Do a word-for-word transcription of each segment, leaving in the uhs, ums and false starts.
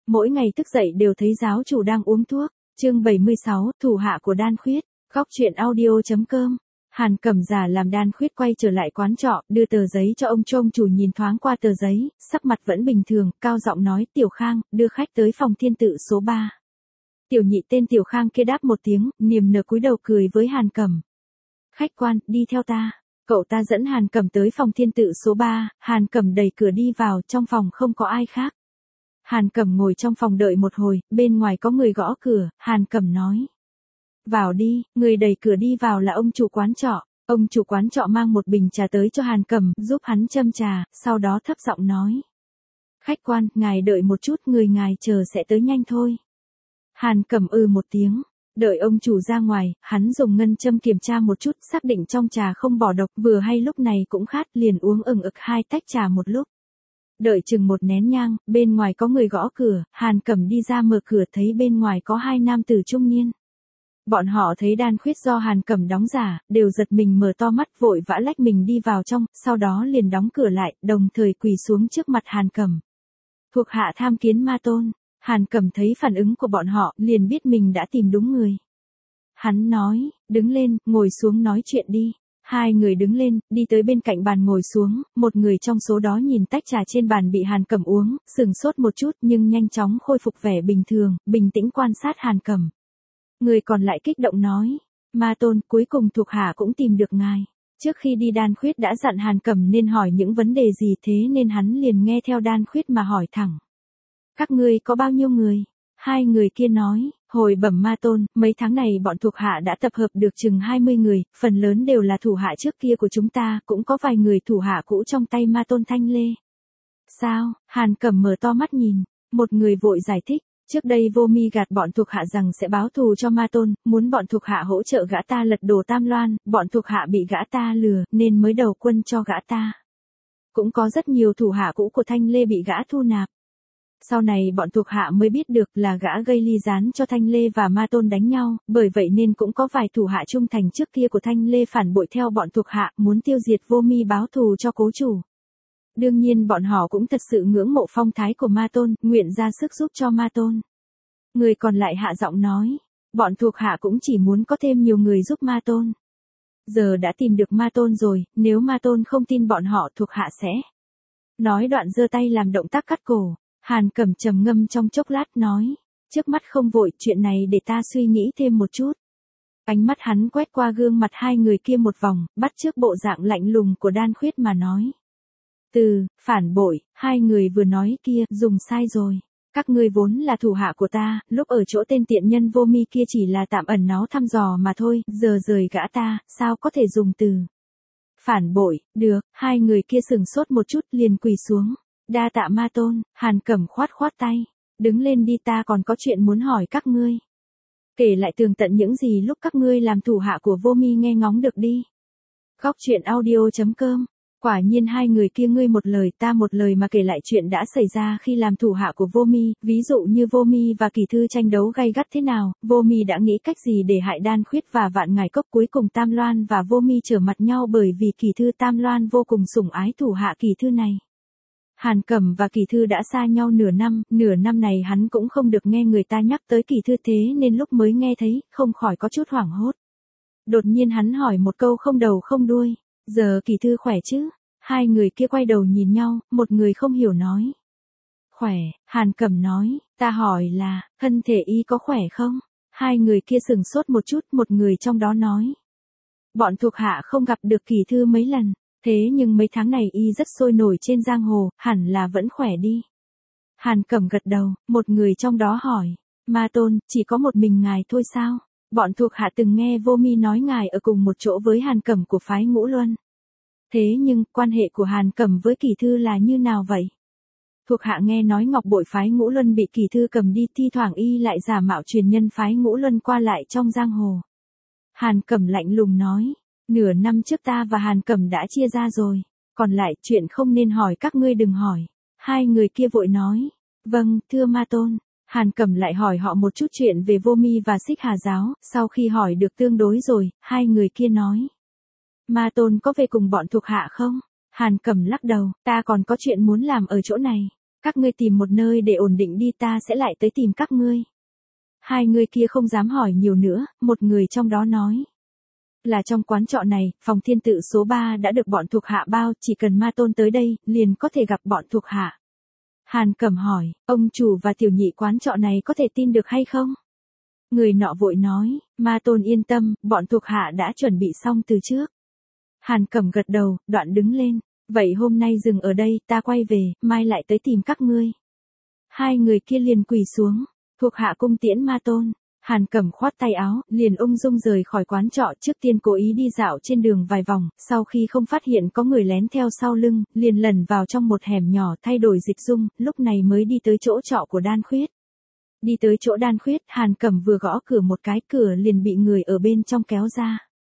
mỗi ngày thức dậy đều thấy giáo chủ đang uống thuốc. Chương bảy mươi sáu, thủ hạ của Đan Khuyết. Góc truyện audio chấm com. Hàn Cẩm giả làm Đan Khuyết quay trở lại quán trọ, đưa tờ giấy cho ông trông chủ nhìn thoáng qua tờ giấy, sắc mặt vẫn bình thường, cao giọng nói, Tiểu Khang, đưa khách tới phòng thiên tự số ba. Tiểu nhị tên Tiểu Khang kia đáp một tiếng, niềm nở cúi đầu cười với Hàn Cẩm. Khách quan, đi theo ta. Cậu ta dẫn Hàn Cẩm tới phòng thiên tự số ba, Hàn Cẩm đẩy cửa đi vào, trong phòng không có ai khác. Hàn Cẩm ngồi trong phòng đợi một hồi, bên ngoài có người gõ cửa, Hàn Cẩm nói. Vào đi, người đẩy cửa đi vào là ông chủ quán trọ. Ông chủ quán trọ mang một bình trà tới cho Hàn Cẩm, giúp hắn châm trà, sau đó thấp giọng nói. Khách quan, ngài đợi một chút, người ngài chờ sẽ tới nhanh thôi. Hàn Cẩm ư một tiếng. Đợi ông chủ ra ngoài, hắn dùng ngân châm kiểm tra một chút, xác định trong trà không bỏ độc, vừa hay lúc này cũng khát, liền uống ừng ực hai tách trà một lúc. Đợi chừng một nén nhang, bên ngoài có người gõ cửa, Hàn Cẩm đi ra mở cửa thấy bên ngoài có hai nam tử trung niên. Bọn họ thấy Đan Khuyết do Hàn Cẩm đóng giả, đều giật mình mở to mắt vội vã lách mình đi vào trong, sau đó liền đóng cửa lại, đồng thời quỳ xuống trước mặt Hàn Cẩm. Thuộc hạ tham kiến Ma Tôn. Hàn Cẩm thấy phản ứng của bọn họ, liền biết mình đã tìm đúng người. Hắn nói, đứng lên, ngồi xuống nói chuyện đi. Hai người đứng lên, đi tới bên cạnh bàn ngồi xuống, một người trong số đó nhìn tách trà trên bàn bị Hàn Cẩm uống, sừng sốt một chút nhưng nhanh chóng khôi phục vẻ bình thường, bình tĩnh quan sát Hàn Cẩm. Người còn lại kích động nói, Ma Tôn, cuối cùng thuộc hạ cũng tìm được ngài. Trước khi đi Đan Khuyết đã dặn Hàn Cẩm nên hỏi những vấn đề gì, thế nên hắn liền nghe theo Đan Khuyết mà hỏi thẳng. Các ngươi có bao nhiêu người? Hai người kia nói, hồi bẩm Ma Tôn, mấy tháng này bọn thuộc hạ đã tập hợp được chừng hai mươi người, phần lớn đều là thủ hạ trước kia của chúng ta, cũng có vài người thủ hạ cũ trong tay Ma Tôn Thanh Lê. Sao? Hàn Cẩm mở to mắt nhìn, một người vội giải thích, trước đây Vô Mi gạt bọn thuộc hạ rằng sẽ báo thù cho Ma Tôn, muốn bọn thuộc hạ hỗ trợ gã ta lật đổ Tam Loan, bọn thuộc hạ bị gã ta lừa, nên mới đầu quân cho gã ta. Cũng có rất nhiều thủ hạ cũ của Thanh Lê bị gã thu nạp. Sau này bọn thuộc hạ mới biết được là gã gây ly gián cho Thanh Lê và Ma Tôn đánh nhau, bởi vậy nên cũng có vài thủ hạ trung thành trước kia của Thanh Lê phản bội theo bọn thuộc hạ, muốn tiêu diệt Vô Mi báo thù cho cố chủ. Đương nhiên bọn họ cũng thật sự ngưỡng mộ phong thái của Ma Tôn, nguyện ra sức giúp cho Ma Tôn. Người còn lại hạ giọng nói, bọn thuộc hạ cũng chỉ muốn có thêm nhiều người giúp Ma Tôn. Giờ đã tìm được Ma Tôn rồi, nếu Ma Tôn không tin bọn họ thuộc hạ sẽ. Nói đoạn giơ tay làm động tác cắt cổ. Hàn Cẩm trầm ngâm trong chốc lát nói, trước mắt không vội, chuyện này để ta suy nghĩ thêm một chút. Ánh mắt hắn quét qua gương mặt hai người kia một vòng, bắt chước bộ dạng lạnh lùng của Đan Khuyết mà nói. Từ, phản bội, hai người vừa nói kia, dùng sai rồi. Các ngươi vốn là thủ hạ của ta, lúc ở chỗ tên tiện nhân Vô Mi kia chỉ là tạm ẩn náu thăm dò mà thôi, giờ rời gã ta, sao có thể dùng từ phản bội, được, hai người kia sừng sốt một chút liền quỳ xuống. Đa tạ Ma Tôn. Hàn Cẩm khoát khoát tay. Đứng lên đi, ta còn có chuyện muốn hỏi các ngươi. Kể lại tường tận những gì lúc các ngươi làm thủ hạ của Vô Mi nghe ngóng được đi. Góc truyện audio chấm com. Quả nhiên hai người kia ngươi một lời ta một lời mà kể lại chuyện đã xảy ra khi làm thủ hạ của Vô Mi, ví dụ như Vô Mi và Kỳ Thư tranh đấu gay gắt thế nào, Vô Mi đã nghĩ cách gì để hại Đan Khuyết và Vạn Ngải Cốc, cuối cùng Tam Loan và Vô Mi trở mặt nhau bởi vì Kỳ Thư Tam Loan vô cùng sủng ái thủ hạ Kỳ Thư này. Hàn Cẩm và Kỳ Thư đã xa nhau nửa năm, nửa năm này hắn cũng không được nghe người ta nhắc tới Kỳ Thư, thế nên lúc mới nghe thấy, không khỏi có chút hoảng hốt. Đột nhiên hắn hỏi một câu không đầu không đuôi, giờ Kỳ Thư khỏe chứ? Hai người kia quay đầu nhìn nhau, một người không hiểu nói. Khỏe, Hàn Cẩm nói, ta hỏi là, thân thể y có khỏe không? Hai người kia sừng sốt một chút, một người trong đó nói. Bọn thuộc hạ không gặp được Kỳ Thư mấy lần. Thế nhưng mấy tháng này y rất sôi nổi trên giang hồ, hẳn là vẫn khỏe đi. Hàn Cẩm gật đầu, một người trong đó hỏi, Ma Tôn, chỉ có một mình ngài thôi sao? Bọn thuộc hạ từng nghe Vô Mi nói ngài ở cùng một chỗ với Hàn Cẩm của phái Ngũ Luân. Thế nhưng, quan hệ của Hàn Cẩm với Kỳ Thư là như nào vậy? Thuộc hạ nghe nói ngọc bội phái Ngũ Luân bị Kỳ Thư cầm đi, thi thoảng y lại giả mạo truyền nhân phái Ngũ Luân qua lại trong giang hồ. Hàn Cẩm lạnh lùng nói. Nửa năm trước ta và Hàn Cẩm đã chia ra rồi, còn lại chuyện không nên hỏi các ngươi đừng hỏi. Hai người kia vội nói, vâng, thưa Ma Tôn. Hàn Cẩm lại hỏi họ một chút chuyện về Vô Mi và Xích Hà Giáo, sau khi hỏi được tương đối rồi, hai người kia nói. Ma Tôn có về cùng bọn thuộc hạ không? Hàn Cẩm lắc đầu, ta còn có chuyện muốn làm ở chỗ này. Các ngươi tìm một nơi để ổn định đi, ta sẽ lại tới tìm các ngươi. Hai người kia không dám hỏi nhiều nữa, một người trong đó nói. Là trong quán trọ này, phòng thiên tự số ba đã được bọn thuộc hạ bao, chỉ cần Ma Tôn tới đây, liền có thể gặp bọn thuộc hạ. Hàn Cẩm hỏi, ông chủ và tiểu nhị quán trọ này có thể tin được hay không? Người nọ vội nói, Ma Tôn yên tâm, bọn thuộc hạ đã chuẩn bị xong từ trước. Hàn Cẩm gật đầu, đoạn đứng lên. Vậy hôm nay dừng ở đây, ta quay về, mai lại tới tìm các ngươi. Hai người kia liền quỳ xuống, thuộc hạ cung tiễn Ma Tôn. Hàn Cẩm khoát tay áo, liền ung dung rời khỏi quán trọ, trước tiên cố ý đi dạo trên đường vài vòng, sau khi không phát hiện có người lén theo sau lưng, liền lẩn vào trong một hẻm nhỏ thay đổi dịch dung, lúc này mới đi tới chỗ trọ của Đan Khuyết. Đi tới chỗ Đan Khuyết, Hàn Cẩm vừa gõ cửa một cái, cửa liền bị người ở bên trong kéo ra.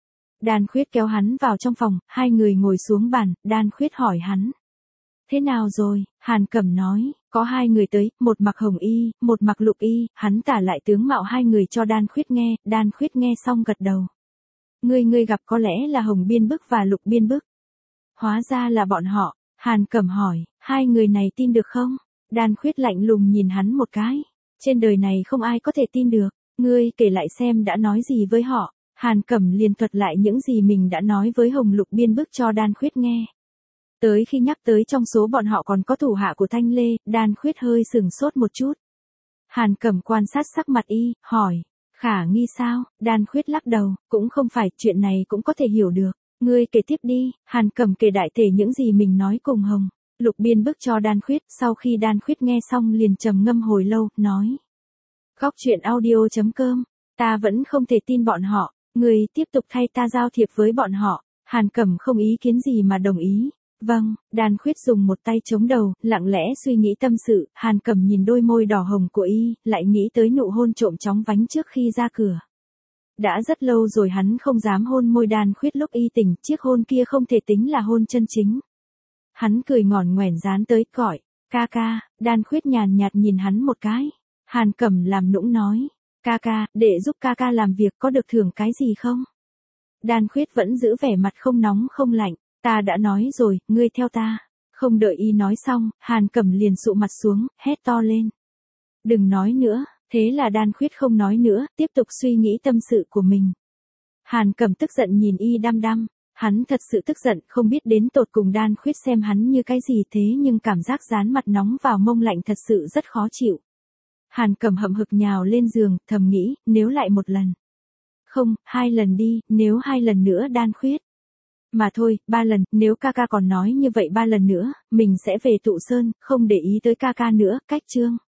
Đan Khuyết kéo hắn vào trong phòng, hai người ngồi xuống bàn, Đan Khuyết hỏi hắn. Thế nào rồi? Hàn Cẩm nói, có hai người tới, một mặc hồng y, một mặc lục y, hắn tả lại tướng mạo hai người cho Đan Khuyết nghe, Đan Khuyết nghe xong gật đầu. Ngươi ngươi gặp có lẽ là Hồng Biên Bức và Lục Biên Bức. Hóa ra là bọn họ, Hàn Cẩm hỏi, hai người này tin được không? Đan Khuyết lạnh lùng nhìn hắn một cái. Trên đời này không ai có thể tin được, ngươi kể lại xem đã nói gì với họ. Hàn Cẩm liền thuật lại những gì mình đã nói với Hồng Lục Biên Bức cho Đan Khuyết nghe. Tới khi nhắc tới trong số bọn họ còn có thủ hạ của Thanh Lê, Đan Khuyết hơi sừng sốt một chút. Hàn Cẩm quan sát sắc mặt y, hỏi, khả nghi sao? Đan Khuyết lắc đầu, cũng không phải, chuyện này cũng có thể hiểu được. Ngươi kể tiếp đi. Hàn Cẩm kể đại thể những gì mình nói cùng Hồng Lục Biên Bức cho Đan Khuyết, sau khi Đan Khuyết nghe xong liền trầm ngâm hồi lâu, nói. Góc truyện audio chấm com, ta vẫn không thể tin bọn họ, ngươi tiếp tục thay ta giao thiệp với bọn họ. Hàn Cẩm không ý kiến gì mà đồng ý. Vâng, Đan Khuyết dùng một tay chống đầu, lặng lẽ suy nghĩ tâm sự, Hàn Cẩm nhìn đôi môi đỏ hồng của y, lại nghĩ tới nụ hôn trộm chóng vánh trước khi ra cửa. Đã rất lâu rồi hắn không dám hôn môi Đan Khuyết lúc y tỉnh, chiếc hôn kia không thể tính là hôn chân chính. Hắn cười ngỏn ngoẻn dán tới, gọi, ca ca. Đan Khuyết nhàn nhạt nhìn hắn một cái. Hàn Cẩm làm nũng nói, ca ca, để giúp ca ca làm việc có được thưởng cái gì không? Đan Khuyết vẫn giữ vẻ mặt không nóng không lạnh. Ta đã nói rồi, ngươi theo ta. Không đợi y nói xong, Hàn Cẩm liền sụ mặt xuống, hét to lên. Đừng nói nữa, thế là Đan Khuyết không nói nữa, tiếp tục suy nghĩ tâm sự của mình. Hàn Cẩm tức giận nhìn y đăm đăm, hắn thật sự tức giận, không biết đến tột cùng Đan Khuyết xem hắn như cái gì thế nhưng cảm giác dán mặt nóng vào mông lạnh thật sự rất khó chịu. Hàn Cẩm hậm hực nhào lên giường, thầm nghĩ, nếu lại một lần. Không, hai lần đi, nếu hai lần nữa Đan Khuyết. Mà thôi, ba lần, nếu ca ca còn nói như vậy ba lần nữa, mình sẽ về Tụ Sơn, không để ý tới ca ca nữa, cách chương.